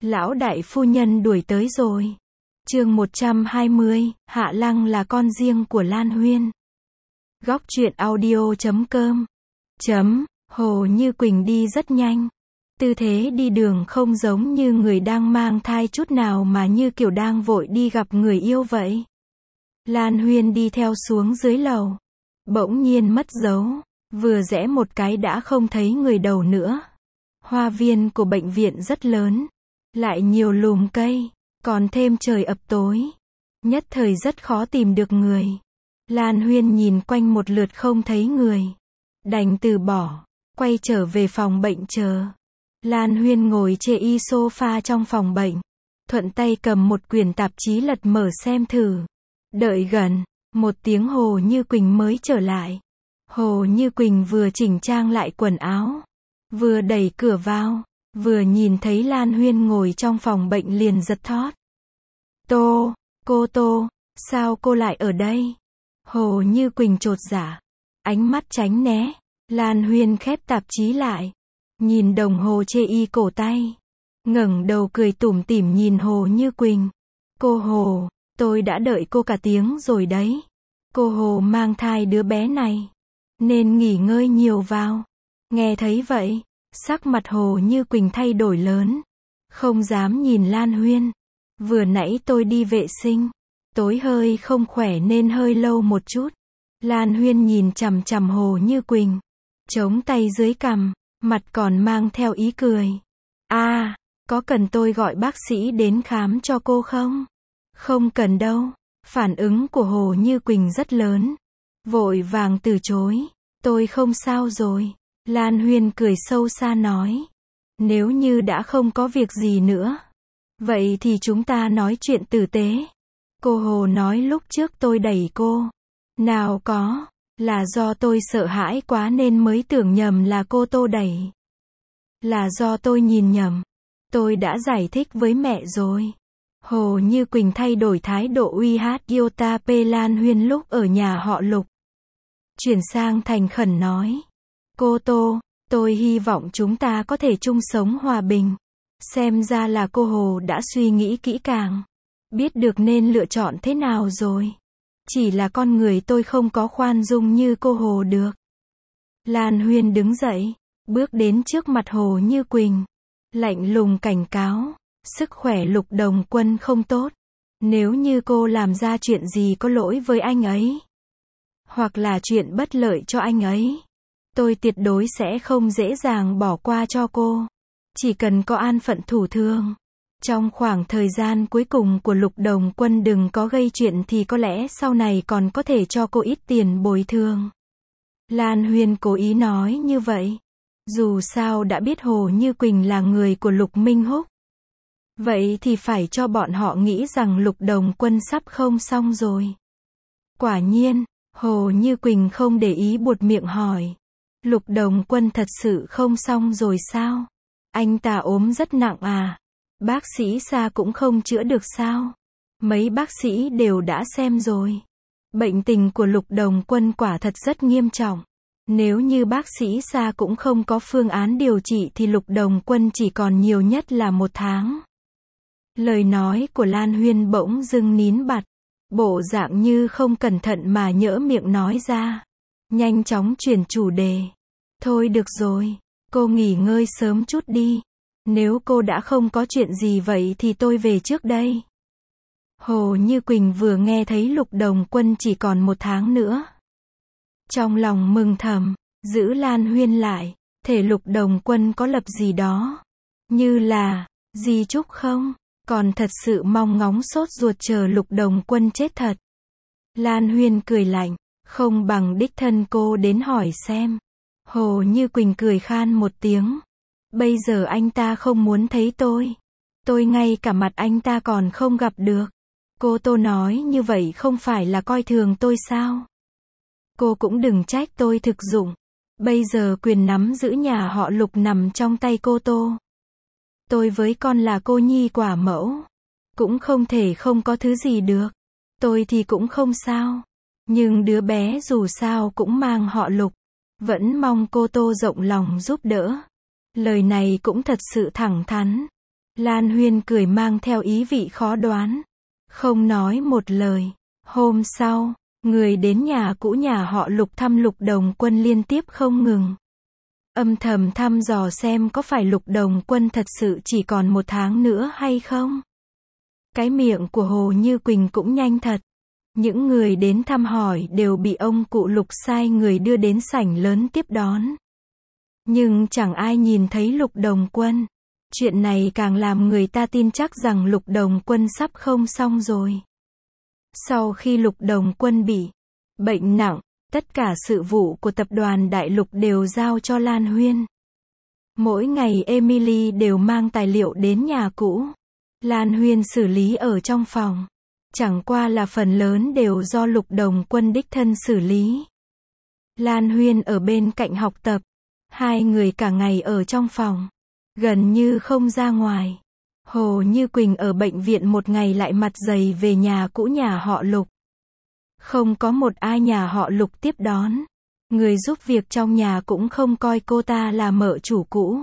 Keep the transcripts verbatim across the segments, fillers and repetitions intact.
Lão đại phu nhân đuổi tới rồi. Chương một trăm hai mươi, Hạ Lăng là con riêng của Lan Huyên. Góc truyện audio chấm com. Chấm, Hồ Như Quỳnh đi rất nhanh. Tư thế đi đường không giống như người đang mang thai chút nào mà như kiểu đang vội đi gặp người yêu vậy. Lan Huyên đi theo xuống dưới lầu. Bỗng nhiên mất dấu. Vừa rẽ một cái đã không thấy người đầu nữa. Hoa viên của bệnh viện rất lớn. Lại nhiều lùm cây. Còn thêm trời ập tối. Nhất thời rất khó tìm được người. Lan Huyên nhìn quanh một lượt không thấy người. Đành từ bỏ. Quay trở về phòng bệnh chờ. Lan Huyên ngồi trên y sofa trong phòng bệnh. Thuận tay cầm một quyển tạp chí lật mở xem thử. Đợi gần. Một tiếng Hồ Như Quỳnh mới trở lại. Hồ Như Quỳnh vừa chỉnh trang lại quần áo. Vừa đẩy cửa vào. Vừa nhìn thấy Lan Huyên ngồi trong phòng bệnh liền giật thót. Tô, cô Tô, sao cô lại ở đây? Hồ Như Quỳnh chột dạ. Ánh mắt tránh né. Lan Huyên khép tạp chí lại. Nhìn đồng hồ chê y cổ tay. Ngẩng đầu cười tủm tỉm nhìn Hồ Như Quỳnh. Cô Hồ, tôi đã đợi cô cả tiếng rồi đấy. Cô Hồ mang thai đứa bé này. Nên nghỉ ngơi nhiều vào. Nghe thấy vậy. Sắc mặt Hồ Như Quỳnh thay đổi lớn. Không dám nhìn Lan Huyên. Vừa nãy tôi đi vệ sinh. Tối hơi không khỏe nên hơi lâu một chút. Lan Huyên nhìn chằm chằm Hồ Như Quỳnh. Chống tay dưới cằm. Mặt còn mang theo ý cười. À, có cần tôi gọi bác sĩ đến khám cho cô không? Không cần đâu. Phản ứng của Hồ Như Quỳnh rất lớn. Vội vàng từ chối. Tôi không sao rồi. Lan Huyên cười sâu xa nói. Nếu như đã không có việc gì nữa. Vậy thì chúng ta nói chuyện tử tế. Cô Hồ nói lúc trước tôi đẩy cô. Nào có. Là do tôi sợ hãi quá nên mới tưởng nhầm là cô Tô đẩy. Là do tôi nhìn nhầm. Tôi đã giải thích với mẹ rồi. Hồ Như Quỳnh thay đổi thái độ uy hát Iota P Lan Huyên lúc ở nhà họ Lục. Chuyển sang thành khẩn nói. Cô Tô, tôi hy vọng chúng ta có thể chung sống hòa bình. Xem ra là cô Hồ đã suy nghĩ kỹ càng. Biết được nên lựa chọn thế nào rồi. Chỉ là con người tôi không có khoan dung như cô Hồ được. Lan Huyên đứng dậy. Bước đến trước mặt Hồ Như Quỳnh. Lạnh lùng cảnh cáo. Sức khỏe Lục Đồng Quân không tốt. Nếu như cô làm ra chuyện gì có lỗi với anh ấy. Hoặc là chuyện bất lợi cho anh ấy. Tôi tuyệt đối sẽ không dễ dàng bỏ qua cho cô. Chỉ cần có an phận thủ thường. Trong khoảng thời gian cuối cùng của Lục Đồng Quân đừng có gây chuyện thì có lẽ sau này còn có thể cho cô ít tiền bồi thường. Lan Huyên cố ý nói như vậy. Dù sao đã biết Hồ Như Quỳnh là người của Lục Minh Húc. Vậy thì phải cho bọn họ nghĩ rằng Lục Đồng Quân sắp không xong rồi. Quả nhiên, Hồ Như Quỳnh không để ý buột miệng hỏi. Lục Đồng Quân thật sự không xong rồi sao? Anh ta ốm rất nặng à? Bác sĩ Sa cũng không chữa được sao? Mấy bác sĩ đều đã xem rồi. Bệnh tình của Lục Đồng Quân quả thật rất nghiêm trọng. Nếu như bác sĩ Sa cũng không có phương án điều trị thì Lục Đồng Quân chỉ còn nhiều nhất là một tháng. Lời nói của Lan Huyên bỗng dưng nín bặt. Bộ dạng như không cẩn thận mà nhỡ miệng nói ra. Nhanh chóng chuyển chủ đề. Thôi được rồi. Cô nghỉ ngơi sớm chút đi. Nếu cô đã không có chuyện gì vậy thì tôi về trước đây. Hồ Như Quỳnh vừa nghe thấy Lục Đồng Quân chỉ còn một tháng nữa. Trong lòng mừng thầm. Giữ Lan Huyên lại. Thể Lục Đồng Quân có lập gì đó. Như là, di chúc không? Còn thật sự mong ngóng sốt ruột chờ Lục Đồng Quân chết thật. Lan Huyên cười lạnh. Không bằng đích thân cô đến hỏi xem. Hồ Như Quỳnh cười khan một tiếng. Bây giờ anh ta không muốn thấy tôi. Tôi ngay cả mặt anh ta còn không gặp được. Cô Tô nói như vậy không phải là coi thường tôi sao? Cô cũng đừng trách tôi thực dụng. Bây giờ quyền nắm giữ nhà họ Lục nằm trong tay cô Tô. Tôi với con là cô nhi quả mẫu. Cũng không thể không có thứ gì được. Tôi thì cũng không sao. Nhưng đứa bé dù sao cũng mang họ Lục. Vẫn mong cô Tô rộng lòng giúp đỡ. Lời này cũng thật sự thẳng thắn. Lan Huyên cười mang theo ý vị khó đoán. Không nói một lời. Hôm sau, người đến nhà cũ nhà họ Lục thăm Lục Đồng Quân liên tiếp không ngừng. Âm thầm thăm dò xem có phải Lục Đồng Quân thật sự chỉ còn một tháng nữa hay không. Cái miệng của Hồ Như Quỳnh cũng nhanh thật. Những người đến thăm hỏi đều bị ông cụ Lục sai người đưa đến sảnh lớn tiếp đón. Nhưng chẳng ai nhìn thấy Lục Đồng Quân. Chuyện này càng làm người ta tin chắc rằng Lục Đồng Quân sắp không xong rồi. Sau khi Lục Đồng Quân bị bệnh nặng, tất cả sự vụ của tập đoàn Đại Lục đều giao cho Lan Huyên. Mỗi ngày Emily đều mang tài liệu đến nhà cũ. Lan Huyên xử lý ở trong phòng. Chẳng qua là phần lớn đều do Lục Đồng Quân đích thân xử lý. Lan Huyên ở bên cạnh học tập. Hai người cả ngày ở trong phòng. Gần như không ra ngoài. Hồ Như Quỳnh ở bệnh viện một ngày lại mặt dày về nhà cũ nhà họ Lục. Không có một ai nhà họ Lục tiếp đón. Người giúp việc trong nhà cũng không coi cô ta là mợ chủ cũ.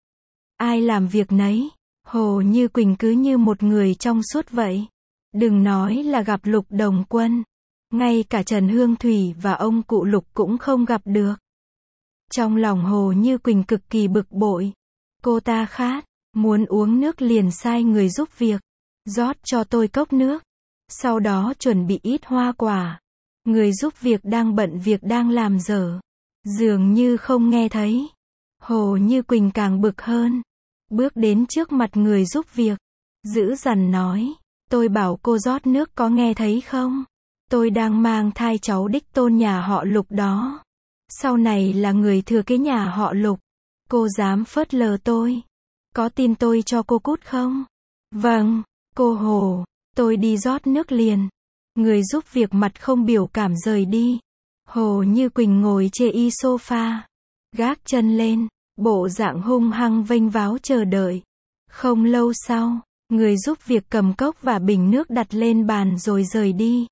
Ai làm việc nấy. Hồ Như Quỳnh cứ như một người trong suốt vậy. Đừng nói là gặp Lục Đồng Quân. Ngay cả Trần Hương Thủy và ông cụ Lục cũng không gặp được. Trong lòng Hồ Như Quỳnh cực kỳ bực bội. Cô ta khát, muốn uống nước liền sai người giúp việc. Rót cho tôi cốc nước. Sau đó chuẩn bị ít hoa quả. Người giúp việc đang bận việc đang làm dở. Dường như không nghe thấy. Hồ Như Quỳnh càng bực hơn. Bước đến trước mặt người giúp việc. Dữ dằn nói. Tôi bảo cô rót nước có nghe thấy không? Tôi đang mang thai cháu đích tôn nhà họ Lục đó. Sau này là người thừa kế nhà họ Lục. Cô dám phớt lờ tôi. Có tin tôi cho cô cút không? Vâng, cô Hồ. Tôi đi rót nước liền. Người giúp việc mặt không biểu cảm rời đi. Hồ Như Quỳnh ngồi chê y sofa. Gác chân lên. Bộ dạng hung hăng vênh váo chờ đợi. Không lâu sau, người giúp việc cầm cốc và bình nước đặt lên bàn rồi rời đi.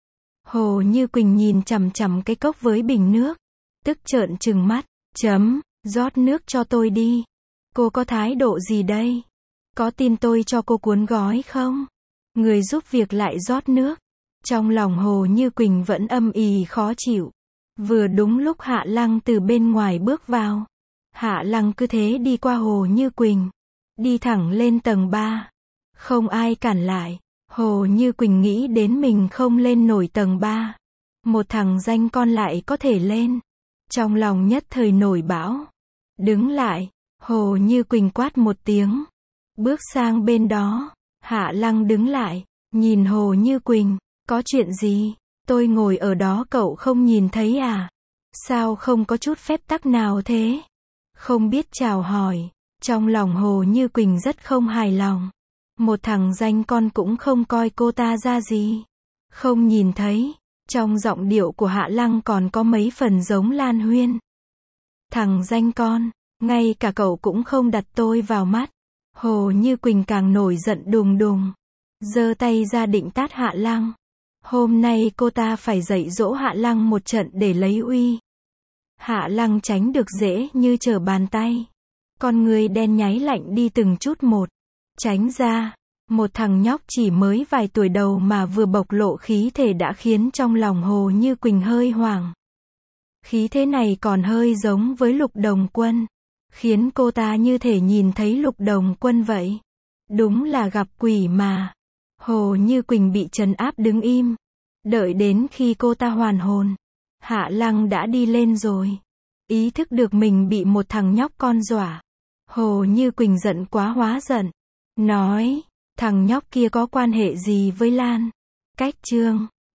Hồ Như Quỳnh nhìn chằm chằm cái cốc với bình nước. Tức trợn trừng mắt. Chấm, rót nước cho tôi đi. Cô có thái độ gì đây? Có tin tôi cho cô cuốn gói không? Người giúp việc lại rót nước. Trong lòng Hồ Như Quỳnh vẫn âm ỉ khó chịu. Vừa đúng lúc Hạ Lăng từ bên ngoài bước vào. Hạ Lăng cứ thế đi qua Hồ Như Quỳnh. Đi thẳng lên tầng ba. Không ai cản lại. Hồ Như Quỳnh nghĩ đến mình không lên nổi tầng ba. Một thằng danh con lại có thể lên. Trong lòng nhất thời nổi bão. Đứng lại. Hồ Như Quỳnh quát một tiếng. Bước sang bên đó. Hạ Lăng đứng lại. Nhìn Hồ Như Quỳnh. Có chuyện gì? Tôi ngồi ở đó cậu không nhìn thấy à? Sao không có chút phép tắc nào thế? Không biết chào hỏi. Trong lòng Hồ Như Quỳnh rất không hài lòng. Một thằng danh con cũng không coi cô ta ra gì. Không nhìn thấy. Trong giọng điệu của Hạ Lăng còn có mấy phần giống Lan Huyên. Thằng danh con, ngay cả cậu cũng không đặt tôi vào mắt. Hồ Như Quỳnh càng nổi giận đùng đùng. Giơ tay ra định tát Hạ Lăng. Hôm nay cô ta phải dạy dỗ Hạ Lăng một trận để lấy uy. Hạ Lăng tránh được dễ như trở bàn tay. Con người đen nháy lạnh đi từng chút một. Tránh ra. Một thằng nhóc chỉ mới vài tuổi đầu mà vừa bộc lộ khí thể đã khiến trong lòng Hồ Như Quỳnh hơi hoảng. Khí thế này còn hơi giống với Lục Đồng Quân. Khiến cô ta như thể nhìn thấy Lục Đồng Quân vậy. Đúng là gặp quỷ mà. Hồ Như Quỳnh bị trấn áp đứng im. Đợi đến khi cô ta hoàn hồn. Hạ Lăng đã đi lên rồi. Ý thức được mình bị một thằng nhóc con dọa. Hồ Như Quỳnh giận quá hóa giận. Nói, thằng nhóc kia có quan hệ gì với Lan? Cách chương